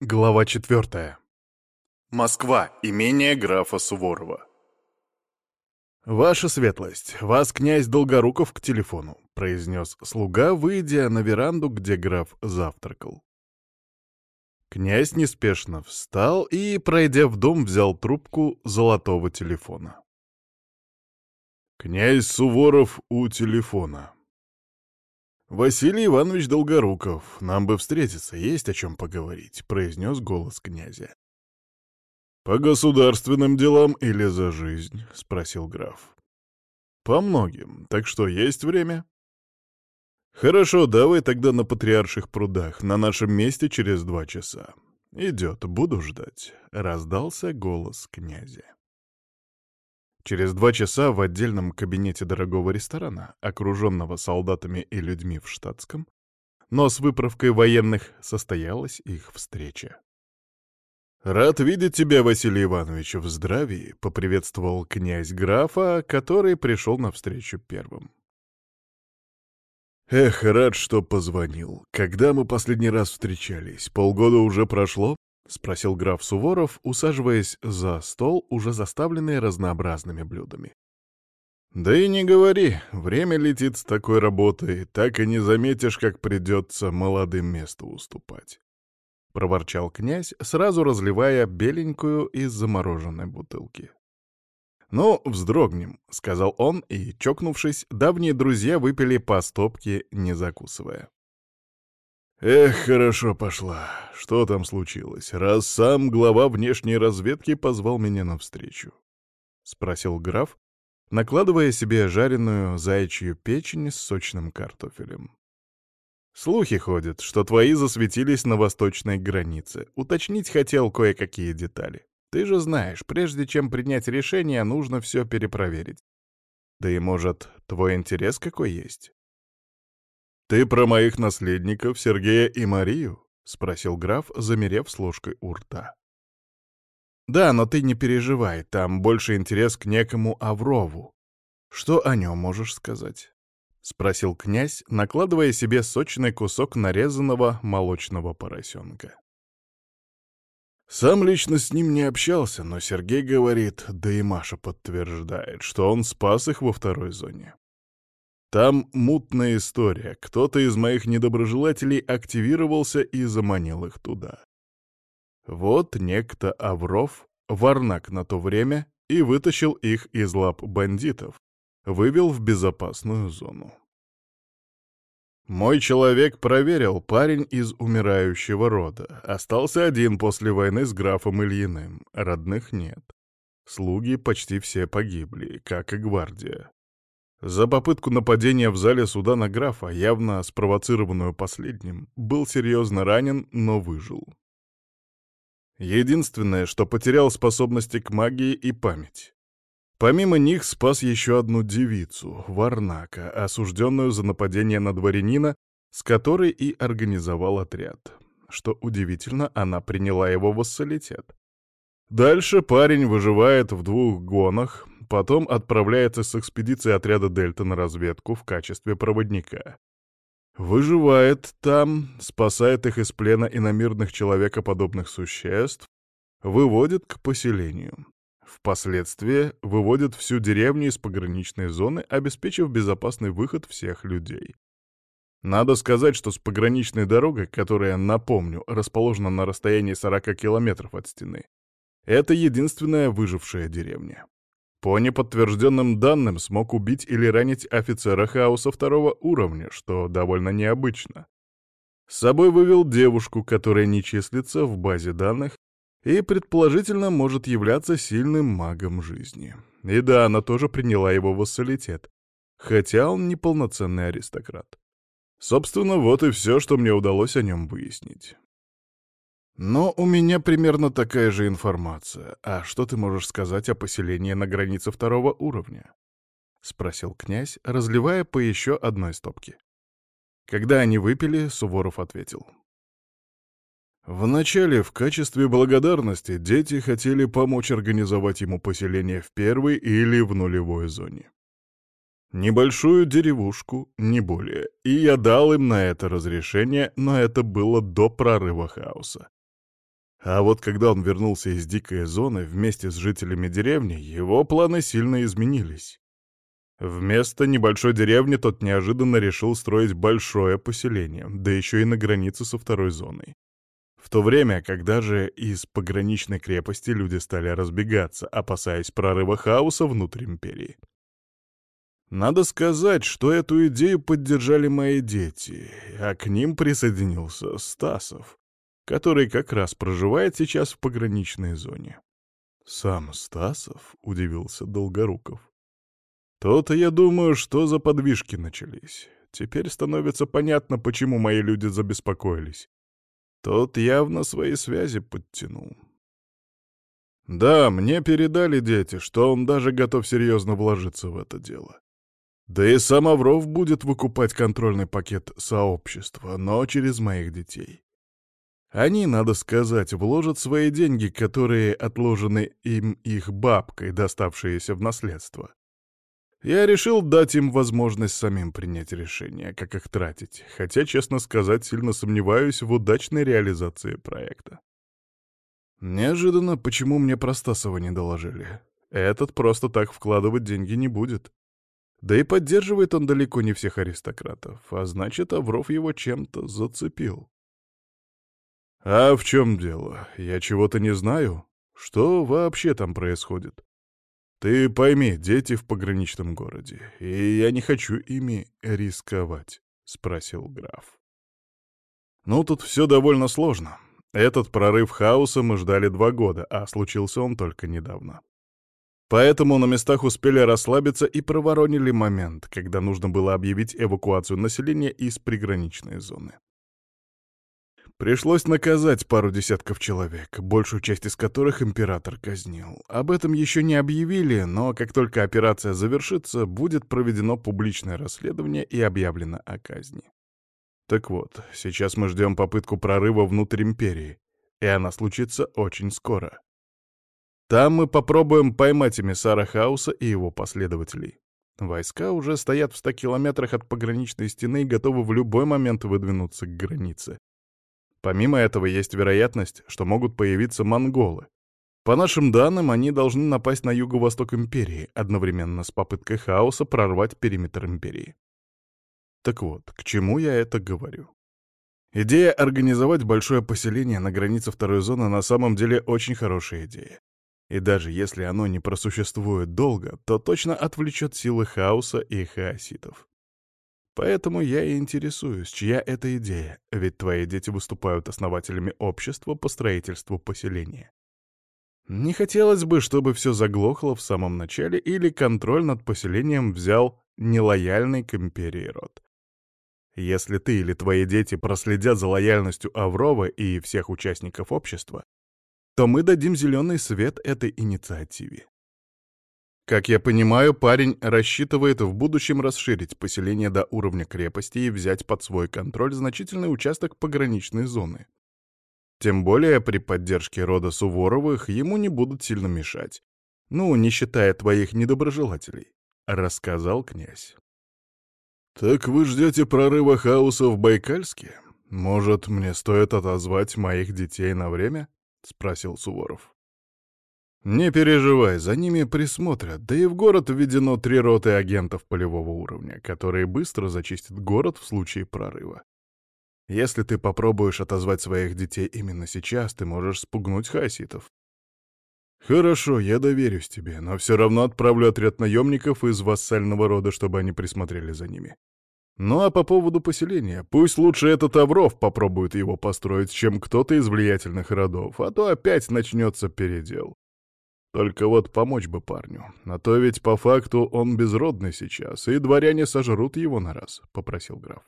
Глава 4. Москва. Имение графа Суворова. «Ваша светлость, вас князь Долгоруков к телефону», — произнес слуга, выйдя на веранду, где граф завтракал. Князь неспешно встал и, пройдя в дом, взял трубку золотого телефона. «Князь Суворов у телефона. Василий Иванович Долгоруков, нам бы встретиться, есть о чем поговорить», — произнес голос князя. «По государственным делам или за жизнь?» — спросил граф. «По многим. Так что, есть время?» «Хорошо, давай тогда на Патриарших прудах, на нашем месте через 2 часа. Идет, буду ждать», — раздался голос князя. Через 2 часа в отдельном кабинете дорогого ресторана, окруженного солдатами и людьми в штатском, но с выправкой военных, состоялась их встреча. «Рад видеть тебя, Василий Иванович, в здравии», — поприветствовал князь графа, который пришел навстречу первым. «Эх, рад, что позвонил. Когда мы последний раз встречались? Полгода уже прошло?» — спросил граф Суворов, усаживаясь за стол, уже заставленный разнообразными блюдами. «Да и не говори, время летит с такой работой, так и не заметишь, как придется молодым место уступать», — проворчал князь, сразу разливая беленькую из замороженной бутылки. «Ну, вздрогнем», — сказал он, и, чокнувшись, давние друзья выпили по стопке, не закусывая. «Эх, хорошо пошла. Что там случилось, раз сам глава внешней разведки позвал меня навстречу?» — спросил граф, накладывая себе жареную заячью печень с сочным картофелем. «Слухи ходят, что твои засветились на восточной границе. Уточнить хотел кое-какие детали. Ты же знаешь, прежде чем принять решение, нужно все перепроверить. Да и, может, твой интерес какой есть?» «Ты про моих наследников, Сергея и Марию?» — спросил граф, замерев с ложкой у рта. «Да, но ты не переживай, там больше интерес к некому Аврову. Что о нем можешь сказать?» — спросил князь, накладывая себе сочный кусок нарезанного молочного поросенка. «Сам лично с ним не общался, но Сергей говорит, да и Маша подтверждает, что он спас их во второй зоне. Там мутная история, кто-то из моих недоброжелателей активировался и заманил их туда. Вот некто Авров, Варнак на то время, и вытащил их из лап бандитов, вывел в безопасную зону. Мой человек проверил, парень из умирающего рода. Остался один после войны с графом Ильиным, родных нет. Слуги почти все погибли, как и гвардия. За попытку нападения в зале суда на графа, явно спровоцированную последним, был серьезно ранен, но выжил. Единственное, что потерял способности к магии и память. Помимо них спас еще одну девицу, Варнака, осужденную за нападение на дворянина, с которой и организовал отряд. Что удивительно, она приняла его вассалитет. Дальше парень выживает в 2 гонах, потом отправляется с экспедицией отряда «Дельта» на разведку в качестве проводника. Выживает там, спасает их из плена иномирных человекоподобных существ, выводит к поселению. Впоследствии выводит всю деревню из пограничной зоны, обеспечив безопасный выход всех людей. Надо сказать, что с пограничной дорогой, которая, напомню, расположена на расстоянии 40 километров от стены, это единственная выжившая деревня. По неподтвержденным данным смог убить или ранить офицера хаоса 2-го уровня, что довольно необычно. С собой вывел девушку, которая не числится в базе данных и, предположительно, может являться сильным магом жизни. И да, она тоже приняла его вассалитет, хотя он не полноценный аристократ. Собственно, вот и все, что мне удалось о нем выяснить. Но у меня примерно такая же информация. А что ты можешь сказать о поселении на границе 2-го уровня? — спросил князь, разливая по еще одной стопке. Когда они выпили, Суворов ответил. Вначале, в качестве благодарности, дети хотели помочь организовать ему поселение в 1-й или в 0-й зоне. Небольшую деревушку, не более, и я дал им на это разрешение, но это было до прорыва хаоса. А вот когда он вернулся из дикой зоны вместе с жителями деревни, его планы сильно изменились. Вместо небольшой деревни тот неожиданно решил строить большое поселение, да еще и на границе со второй зоной. В то время, когда же из пограничной крепости люди стали разбегаться, опасаясь прорыва хаоса внутрь империи. Надо сказать, что эту идею поддержали мои дети, а к ним присоединился Стасов, который как раз проживает сейчас в пограничной зоне. «Сам Стасов?» — удивился Долгоруков. «То-то я думаю, что за подвижки начались. Теперь становится понятно, почему мои люди забеспокоились. Тот явно свои связи подтянул. Да, мне передали дети, что он даже готов серьезно вложиться в это дело. Да и сам Авров будет выкупать контрольный пакет сообщества, но через моих детей. Они, надо сказать, вложат свои деньги, которые отложены им их бабкой, доставшиеся в наследство. Я решил дать им возможность самим принять решение, как их тратить, хотя, честно сказать, сильно сомневаюсь в удачной реализации проекта. Неожиданно, почему мне про Стасова не доложили. Этот просто так вкладывать деньги не будет. Да и поддерживает он далеко не всех аристократов, а значит, Авров его чем-то зацепил. А в чем дело? Я чего-то не знаю? Что вообще там происходит? Ты пойми, дети в пограничном городе, и я не хочу ими рисковать, — спросил граф. Ну, тут все довольно сложно. Этот прорыв хаоса мы ждали 2 года, а случился он только недавно. Поэтому на местах успели расслабиться и проворонили момент, когда нужно было объявить эвакуацию населения из приграничной зоны. Пришлось наказать пару десятков человек, большую часть из которых император казнил. Об этом еще не объявили, но как только операция завершится, будет проведено публичное расследование и объявлено о казни. Так вот, сейчас мы ждем попытку прорыва внутрь империи, и она случится очень скоро. Там мы попробуем поймать эмиссара хаоса и его последователей. Войска уже стоят в 100 километрах от пограничной стены и готовы в любой момент выдвинуться к границе. Помимо этого, есть вероятность, что могут появиться монголы. По нашим данным, они должны напасть на юго-восток империи, одновременно с попыткой хаоса прорвать периметр империи. Так вот, к чему я это говорю? Идея организовать большое поселение на границе второй зоны на самом деле очень хорошая идея. И даже если оно не просуществует долго, то точно отвлечет силы хаоса и хаоситов. Поэтому я и интересуюсь, чья это идея, ведь твои дети выступают основателями общества по строительству поселения. Не хотелось бы, чтобы все заглохло в самом начале или контроль над поселением взял нелояльный к империи род. Если ты или твои дети проследят за лояльностью Аврова и всех участников общества, то мы дадим зеленый свет этой инициативе. Как я понимаю, парень рассчитывает в будущем расширить поселение до уровня крепости и взять под свой контроль значительный участок пограничной зоны. Тем более при поддержке рода Суворовых ему не будут сильно мешать. Ну, не считая твоих недоброжелателей, — рассказал князь. «Так вы ждете прорыва хаоса в Байкальске? Может, мне стоит отозвать моих детей на время?» — спросил Суворов. «Не переживай, за ними присмотрят, да и в город введено 3 роты агентов полевого уровня, которые быстро зачистят город в случае прорыва. Если ты попробуешь отозвать своих детей именно сейчас, ты можешь спугнуть хаоситов. Хорошо, я доверюсь тебе, но все равно отправлю отряд наемников из вассального рода, чтобы они присмотрели за ними. Ну а по поводу поселения, пусть лучше этот Авров попробует его построить, чем кто-то из влиятельных родов, а то опять начнется передел. Только вот помочь бы парню, а то ведь по факту он безродный сейчас, и дворяне сожрут его на раз», — попросил граф.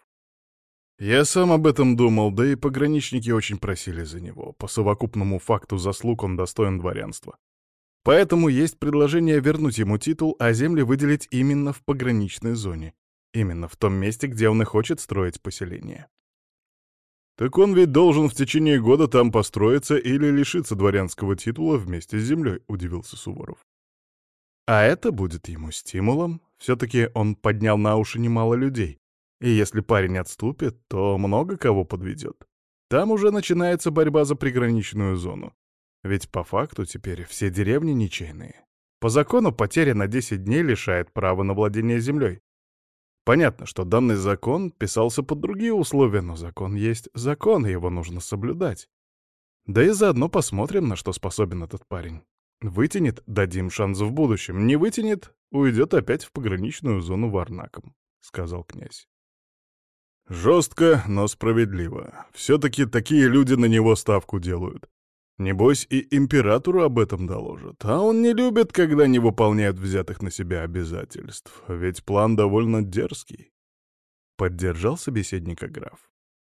«Я сам об этом думал, да и пограничники очень просили за него. По совокупному факту заслуг он достоин дворянства. Поэтому есть предложение вернуть ему титул, а земли выделить именно в пограничной зоне. Именно в том месте, где он и хочет строить поселение». «Так он ведь должен в течение года там построиться или лишиться дворянского титула вместе с землей», — удивился Суворов. «А это будет ему стимулом. Все-таки он поднял на уши немало людей. И если парень отступит, то много кого подведет. Там уже начинается борьба за приграничную зону. Ведь по факту теперь все деревни ничейные. По закону потеря на 10 дней лишает права на владение землей. Понятно, что данный закон писался под другие условия, но закон есть закон, и его нужно соблюдать. Да и заодно посмотрим, на что способен этот парень. Вытянет — дадим шанс в будущем. Не вытянет — уйдет опять в пограничную зону Варнаком, — сказал князь. Жестко, но справедливо. Все-таки такие люди на него ставку делают. Небось, и императору об этом доложат. А он не любит, когда не выполняют взятых на себя обязательств. Ведь план довольно дерзкий. Поддержал собеседника граф.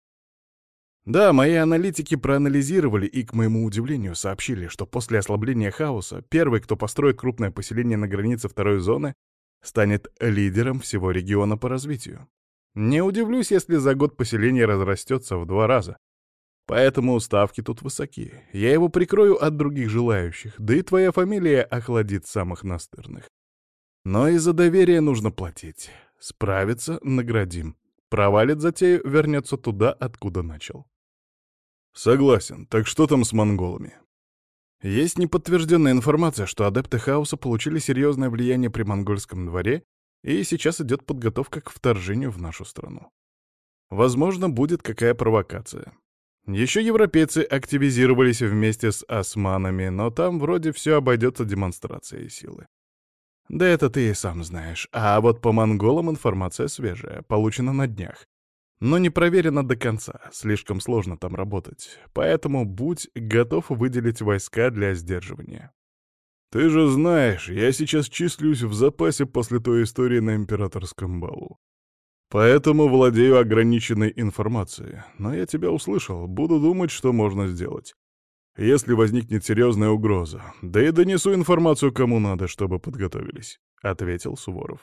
Да, мои аналитики проанализировали и, к моему удивлению, сообщили, что после ослабления хаоса первый, кто построит крупное поселение на границе второй зоны, станет лидером всего региона по развитию. Не удивлюсь, если за год поселение разрастется в 2 раза. Поэтому ставки тут высоки. Я его прикрою от других желающих, да и твоя фамилия охладит самых настырных. Но и за доверие нужно платить. Справится — наградим. Провалит затею — вернется туда, откуда начал. Согласен. Так что там с монголами? Есть неподтвержденная информация, что адепты хаоса получили серьезное влияние при монгольском дворе, и сейчас идет подготовка к вторжению в нашу страну. Возможно, будет какая провокация. Еще европейцы активизировались вместе с османами, но там вроде все обойдется демонстрацией силы. Да это ты и сам знаешь. А вот по монголам информация свежая, получена на днях. Но не проверена до конца, слишком сложно там работать. Поэтому будь готов выделить войска для сдерживания. Ты же знаешь, я сейчас числюсь в запасе после той истории на императорском балу. Поэтому владею ограниченной информацией. Но я тебя услышал, буду думать, что можно сделать. Если возникнет серьезная угроза, да и донесу информацию кому надо, чтобы подготовились», — ответил Суворов.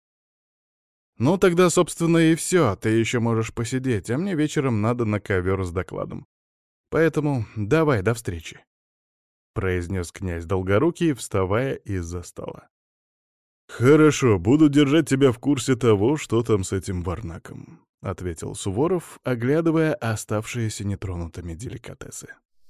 «Ну тогда, собственно, и все, ты еще можешь посидеть, а мне вечером надо на ковер с докладом. Поэтому давай, до встречи», — произнес князь Долгорукий, вставая из-за стола. «Хорошо, буду держать тебя в курсе того, что там с этим Варнаком», — ответил Суворов, оглядывая оставшиеся нетронутыми деликатесы.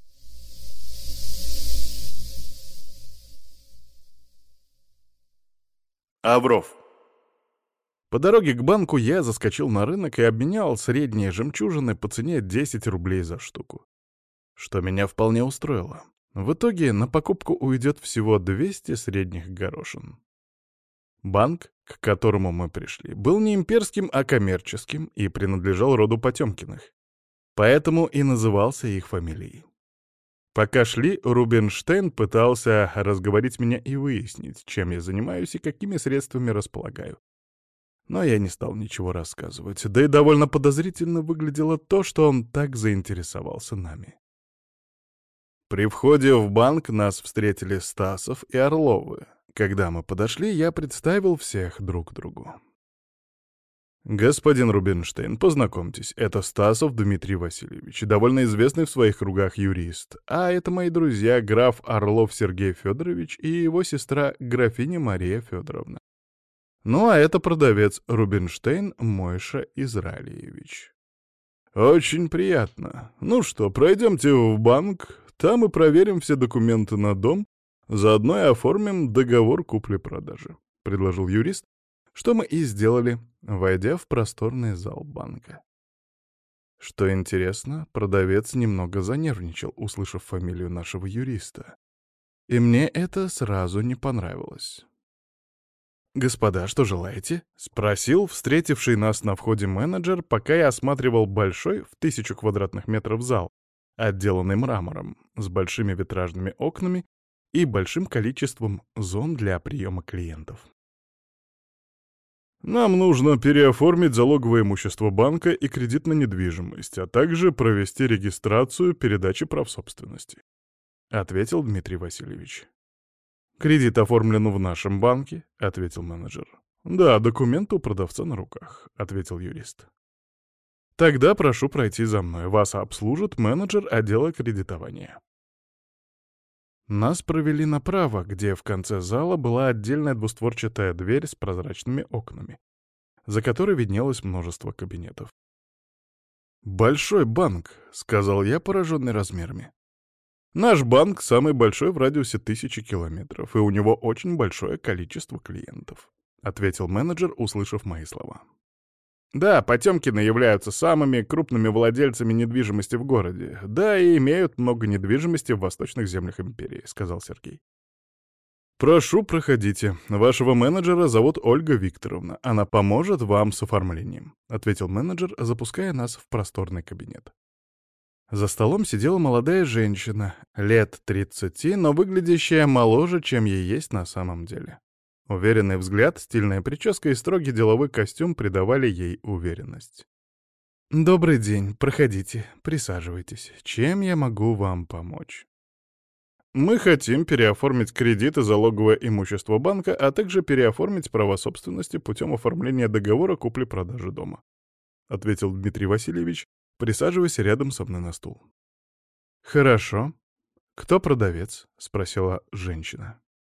Авров. По дороге к банку я заскочил на рынок и обменял средние жемчужины по цене 10 рублей за штуку. Что меня вполне устроило. В итоге на покупку уйдет всего 200 средних горошин. Банк, к которому мы пришли, был не имперским, а коммерческим и принадлежал роду Потемкиных. Поэтому и назывался их фамилией. Пока шли, Рубинштейн пытался разговорить меня и выяснить, чем я занимаюсь и какими средствами располагаю. Но я не стал ничего рассказывать, да и довольно подозрительно выглядело то, что он так заинтересовался нами. При входе в банк нас встретили Стасов и Орловы. Когда мы подошли, я представил всех друг другу. «Господин Рубинштейн, познакомьтесь, это Стасов Дмитрий Васильевич, довольно известный в своих кругах юрист, а это мои друзья граф Орлов Сергей Федорович и его сестра графиня Мария Федоровна. Ну а это продавец Рубинштейн Мойша Израилевич. Очень приятно. Ну что, пройдемте в банк, там и проверим все документы на дом, заодно и оформим договор купли-продажи», — предложил юрист, что мы и сделали, войдя в просторный зал банка. Что интересно, продавец немного занервничал, услышав фамилию нашего юриста. И мне это сразу не понравилось. «Господа, что желаете?» — спросил встретивший нас на входе менеджер, пока я осматривал большой, в 1000 квадратных метров зал, отделанный мрамором, с большими витражными окнами и большим количеством зон для приема клиентов. «Нам нужно переоформить залоговое имущество банка и кредит на недвижимость, а также провести регистрацию передачи прав собственности», — ответил Дмитрий Васильевич. «Кредит оформлен в нашем банке», — ответил менеджер. «Да, документы у продавца на руках», — ответил юрист. «Тогда прошу пройти за мной. Вас обслужит менеджер отдела кредитования». Нас провели направо, где в конце зала была отдельная двустворчатая дверь с прозрачными окнами, за которой виднелось множество кабинетов. «Большой банк», — сказал я, пораженный размерами. «Наш банк самый большой в радиусе 1000 километров, и у него очень большое количество клиентов», — ответил менеджер, услышав мои слова. «Да, Потёмкины являются самыми крупными владельцами недвижимости в городе, да и имеют много недвижимости в восточных землях империи», — сказал Сергей. «Прошу, проходите. Вашего менеджера зовут Ольга Викторовна. Она поможет вам с оформлением», — ответил менеджер, запуская нас в просторный кабинет. За столом сидела молодая женщина, лет 30, но выглядящая моложе, чем ей есть на самом деле. Уверенный взгляд, стильная прическа и строгий деловой костюм придавали ей уверенность. «Добрый день, проходите, присаживайтесь. Чем я могу вам помочь?» «Мы хотим переоформить кредит и залоговое имущество банка, а также переоформить права собственности путем оформления договора купли-продажи дома», — ответил Дмитрий Васильевич, присаживаясь рядом со мной на стул. «Хорошо. Кто продавец?» — спросила женщина.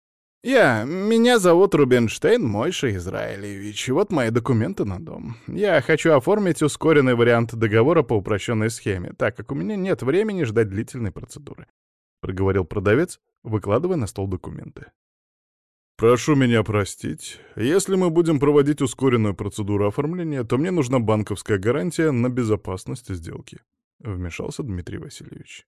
Меня зовут Рубинштейн Мойша Израилевич, и вот мои документы на дом. Я хочу оформить ускоренный вариант договора по упрощенной схеме, так как у меня нет времени ждать длительной процедуры», — проговорил продавец, выкладывая на стол документы. «Прошу меня простить. Если мы будем проводить ускоренную процедуру оформления, то мне нужна банковская гарантия на безопасность сделки», — вмешался Дмитрий Васильевич.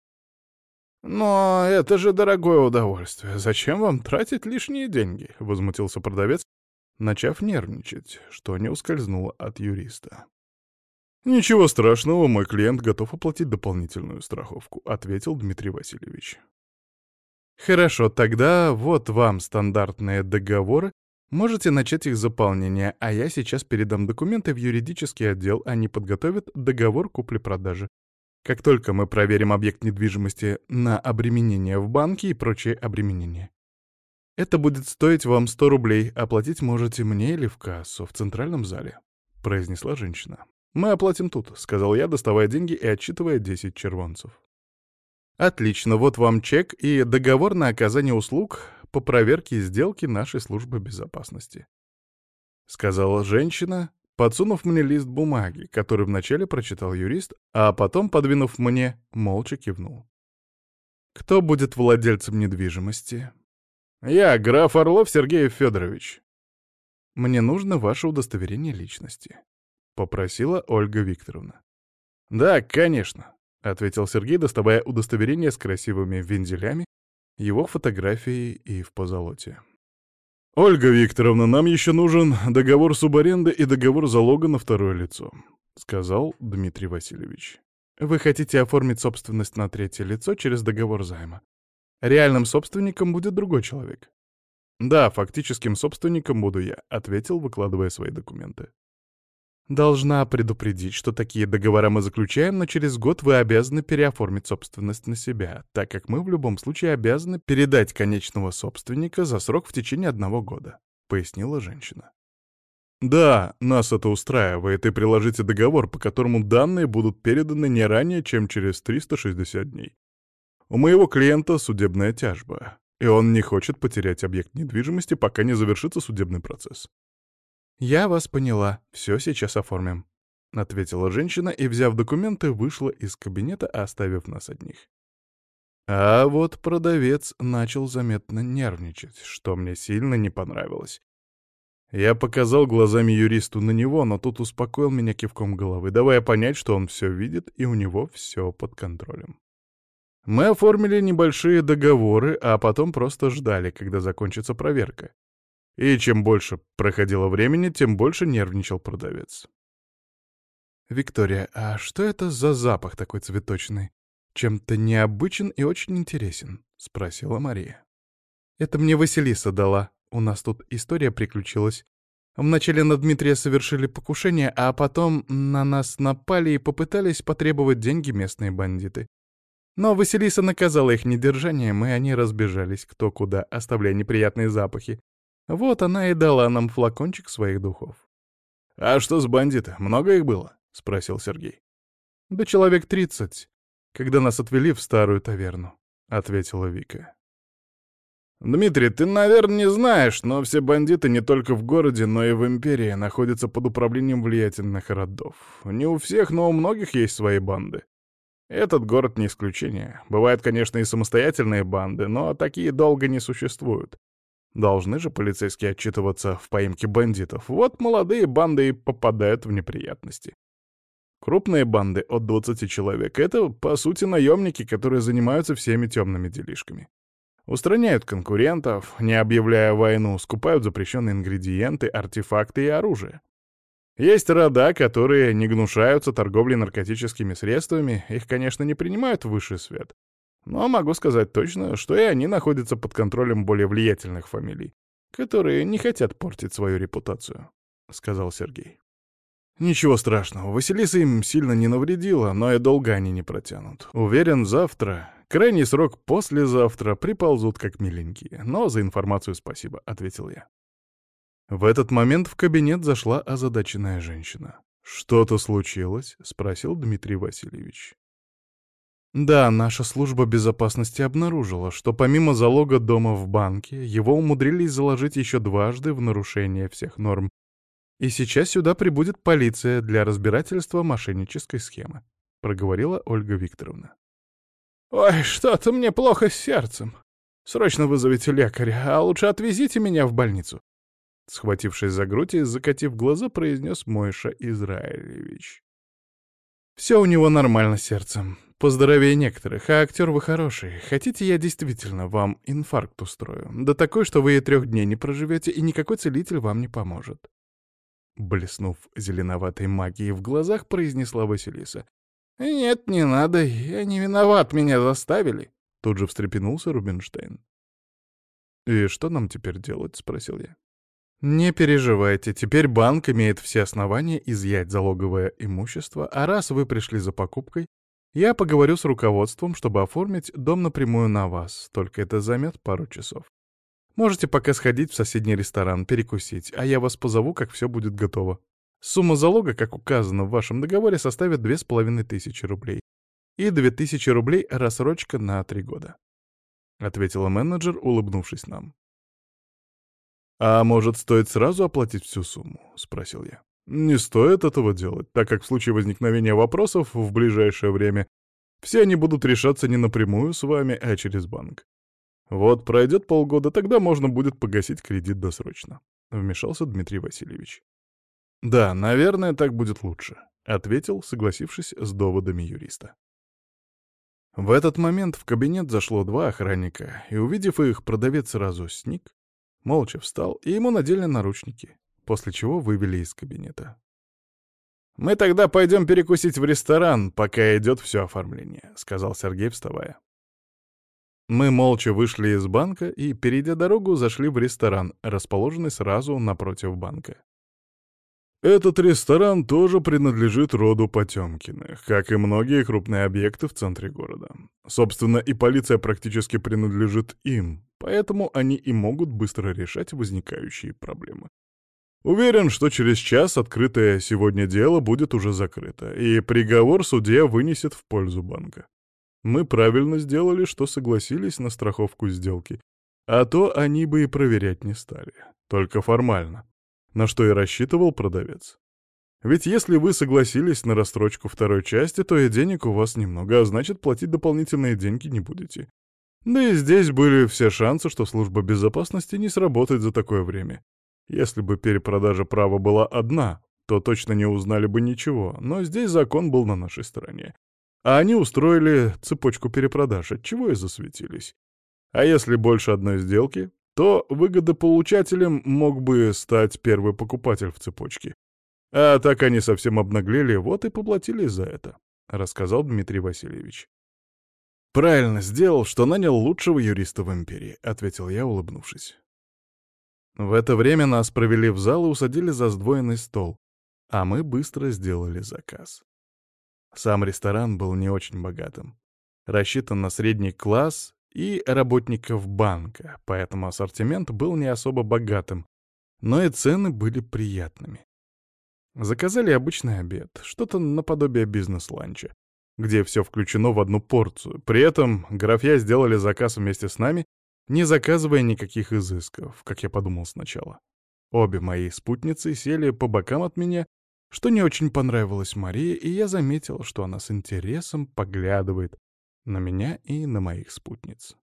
«Но это же дорогое удовольствие. Зачем вам тратить лишние деньги?» — возмутился продавец, начав нервничать, что не ускользнуло от юриста. «Ничего страшного, мой клиент готов оплатить дополнительную страховку», — ответил Дмитрий Васильевич. «Хорошо, тогда вот вам стандартные договоры. Можете начать их заполнение, а я сейчас передам документы в юридический отдел, они подготовят договор купли-продажи. Как только мы проверим объект недвижимости на обременение в банке и прочие обременения. Это будет стоить вам 100 рублей, оплатить можете мне или в кассу в центральном зале», — произнесла женщина. «Мы оплатим тут», — сказал я, доставая деньги и отчитывая 10 червонцев. «Отлично, вот вам чек и договор на оказание услуг по проверке сделки нашей службы безопасности», — сказала женщина, подсунув мне лист бумаги, который вначале прочитал юрист, а потом, подвинув мне, молча кивнул. «Кто будет владельцем недвижимости?» «Я, граф Орлов Сергей Федорович». «Мне нужно ваше удостоверение личности», — попросила Ольга Викторовна. «Да, конечно», — ответил Сергей, доставая удостоверение с красивыми вензелями, его фотографией и в позолоте. «Ольга Викторовна, нам еще нужен договор субаренды и договор залога на второе лицо», — сказал Дмитрий Васильевич. «Вы хотите оформить собственность на третье лицо через договор займа. Реальным собственником будет другой человек». «Да, фактическим собственником буду я», — ответил, выкладывая свои документы. «Должна предупредить, что такие договора мы заключаем, но через год вы обязаны переоформить собственность на себя, так как мы в любом случае обязаны передать конечного собственника за срок в течение 1 года», — пояснила женщина. «Да, нас это устраивает, и приложите договор, по которому данные будут переданы не ранее, чем через 360 дней. У моего клиента судебная тяжба, и он не хочет потерять объект недвижимости, пока не завершится судебный процесс». «Я вас поняла, все сейчас оформим», — ответила женщина и, взяв документы, вышла из кабинета, оставив нас одних. А вот продавец начал заметно нервничать, что мне сильно не понравилось. Я показал глазами юристу на него, но тут успокоил меня кивком головы, давая понять, что он все видит и у него все под контролем. Мы оформили небольшие договоры, а потом просто ждали, когда закончится проверка. И чем больше проходило времени, тем больше нервничал продавец. «Виктория, а что это за запах такой цветочный? Чем-то необычен и очень интересен», — спросила Мария. «Это мне Василиса дала. У нас тут история приключилась. Вначале на Дмитрия совершили покушение, а потом на нас напали и попытались потребовать деньги местные бандиты. Но Василиса наказала их недержанием, и они разбежались кто куда, оставляя неприятные запахи. Вот она и дала нам флакончик своих духов». «А что с бандиты? Много их было?» — спросил Сергей. «Да человек 30, когда нас отвели в старую таверну», — ответила Вика. «Дмитрий, ты, наверное, не знаешь, но все бандиты не только в городе, но и в империи находятся под управлением влиятельных родов. Не у всех, но у многих есть свои банды. Этот город не исключение. Бывают, конечно, и самостоятельные банды, но такие долго не существуют. Должны же полицейские отчитываться в поимке бандитов. Вот молодые банды и попадают в неприятности. Крупные банды от 20 человек — это, по сути, наемники, которые занимаются всеми темными делишками. Устраняют конкурентов, не объявляя войну, скупают запрещенные ингредиенты, артефакты и оружие. Есть рода, которые не гнушаются торговлей наркотическими средствами, их, конечно, не принимают в высший свет. Но могу сказать точно, что и они находятся под контролем более влиятельных фамилий, которые не хотят портить свою репутацию, — сказал Сергей. Ничего страшного, Василиса им сильно не навредила, но и долго они не протянут. Уверен, завтра, крайний срок послезавтра, приползут как миленькие. Но за информацию спасибо, — ответил я. В этот момент в кабинет зашла озадаченная женщина. «Что-то случилось?» — спросил Дмитрий Васильевич. Да, наша служба безопасности обнаружила, что помимо залога дома в банке, его умудрились заложить еще дважды в нарушение всех норм. И сейчас сюда прибудет полиция для разбирательства мошеннической схемы, проговорила Ольга Викторовна. «Ой, что-то мне плохо с сердцем. Срочно вызовите лекаря, а лучше отвезите меня в больницу». Схватившись за грудь и закатив глаза, произнес Мойша Израилевич. «Все у него нормально с сердцем. Поздоровее некоторых, а актер вы хороший. Хотите, я действительно вам инфаркт устрою? Да такой, что вы и 3 дней не проживете, и никакой целитель вам не поможет». Блеснув зеленоватой магией в глазах, произнесла Василиса. «Нет, не надо, я не виноват, меня заставили». Тут же встрепенулся Рубинштейн. «И что нам теперь делать?» — спросил я. «Не переживайте, теперь банк имеет все основания изъять залоговое имущество, а раз вы пришли за покупкой, я поговорю с руководством, чтобы оформить дом напрямую на вас, только это займет пару часов. Можете пока сходить в соседний ресторан, перекусить, а я вас позову, как все будет готово. Сумма залога, как указано в вашем договоре, составит 2500 рублей. И 2000 рублей рассрочка на 3 года», — ответила менеджер, улыбнувшись нам. «А может, стоит сразу оплатить всю сумму?» — спросил я. «Не стоит этого делать, так как в случае возникновения вопросов в ближайшее время все они будут решаться не напрямую с вами, а через банк. Вот пройдет полгода, тогда можно будет погасить кредит досрочно», — вмешался Дмитрий Васильевич. «Да, наверное, так будет лучше», — ответил, согласившись с доводами юриста. В этот момент в кабинет зашло 2 охранника, и, увидев их, продавец сразу сник, молча встал, и ему надели наручники, после чего вывели из кабинета. «Мы тогда пойдем перекусить в ресторан, пока идет все оформление», — сказал Сергей, вставая. Мы молча вышли из банка и, перейдя дорогу, зашли в ресторан, расположенный сразу напротив банка. Этот ресторан тоже принадлежит роду Потёмкиных, как и многие крупные объекты в центре города. Собственно, и полиция практически принадлежит им, поэтому они и могут быстро решать возникающие проблемы. Уверен, что через час открытое сегодня дело будет уже закрыто, и приговор судья вынесет в пользу банка. Мы правильно сделали, что согласились на страховку сделки, а то они бы и проверять не стали, только формально, на что и рассчитывал продавец. Ведь если вы согласились на рассрочку второй части, то и денег у вас немного, а значит, платить дополнительные деньги не будете. Да и здесь были все шансы, что служба безопасности не сработает за такое время. Если бы перепродажа права была одна, то точно не узнали бы ничего, но здесь закон был на нашей стороне. А они устроили цепочку перепродаж, отчего и засветились. А если больше одной сделки, то выгодополучателем мог бы стать первый покупатель в цепочке. А так они совсем обнаглели, вот и поплатились за это, — рассказал Дмитрий Васильевич. «Правильно сделал, что нанял лучшего юриста в империи», — ответил я, улыбнувшись. В это время нас провели в зал и усадили за сдвоенный стол, а мы быстро сделали заказ. Сам ресторан был не очень богатым. Рассчитан на средний класс и работников банка, поэтому ассортимент был не особо богатым, но и цены были приятными. Заказали обычный обед, что-то наподобие бизнес-ланча, где все включено в одну порцию. При этом графья сделали заказ вместе с нами не заказывая никаких изысков, как я подумал сначала. Обе мои спутницы сели по бокам от меня, что не очень понравилось Марии, и я заметил, что она с интересом поглядывает на меня и на моих спутниц.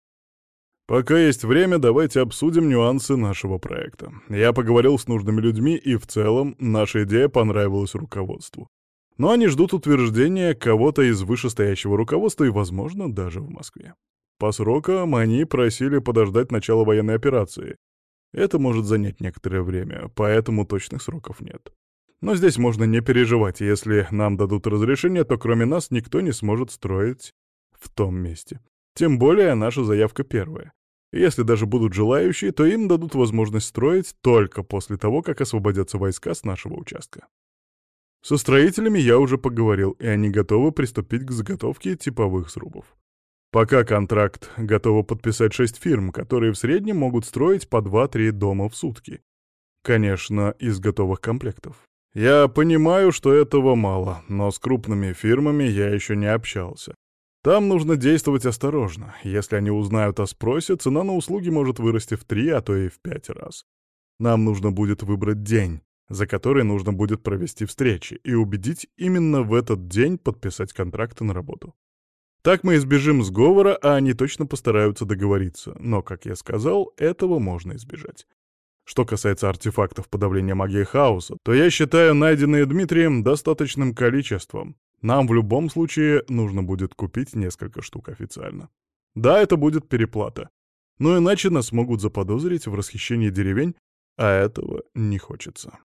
«Пока есть время, давайте обсудим нюансы нашего проекта. Я поговорил с нужными людьми, и в целом наша идея понравилась руководству. Но они ждут утверждения кого-то из вышестоящего руководства и, возможно, даже в Москве. По срокам они просили подождать начала военной операции. Это может занять некоторое время, поэтому точных сроков нет. Но здесь можно не переживать, если нам дадут разрешение, то кроме нас никто не сможет строить в том месте. Тем более наша заявка первая. Если даже будут желающие, то им дадут возможность строить только после того, как освободятся войска с нашего участка. Со строителями я уже поговорил, и они готовы приступить к заготовке типовых срубов. Пока контракт готово подписать 6 фирм, которые в среднем могут строить по 2-3 дома в сутки. Конечно, из готовых комплектов. Я понимаю, что этого мало, но с крупными фирмами я еще не общался. Там нужно действовать осторожно. Если они узнают о спросе, цена на услуги может вырасти в 3, а то и в 5 раз. Нам нужно будет выбрать день, за который нужно будет провести встречи, и убедить именно в этот день подписать контракты на работу. Так мы избежим сговора, а они точно постараются договориться. Но, как я сказал, этого можно избежать. Что касается артефактов подавления магии хаоса, то я считаю найденные Дмитрием достаточным количеством. Нам в любом случае нужно будет купить несколько штук официально. Да, это будет переплата. Но иначе нас могут заподозрить в расхищении деревень, а этого не хочется.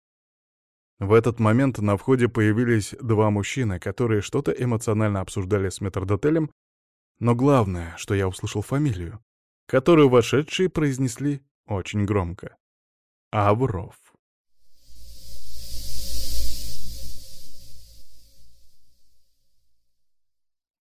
В этот момент на входе появились два мужчины, которые что-то эмоционально обсуждали с метрдотелем, но главное, что я услышал фамилию, которую вошедшие произнесли очень громко. Авров.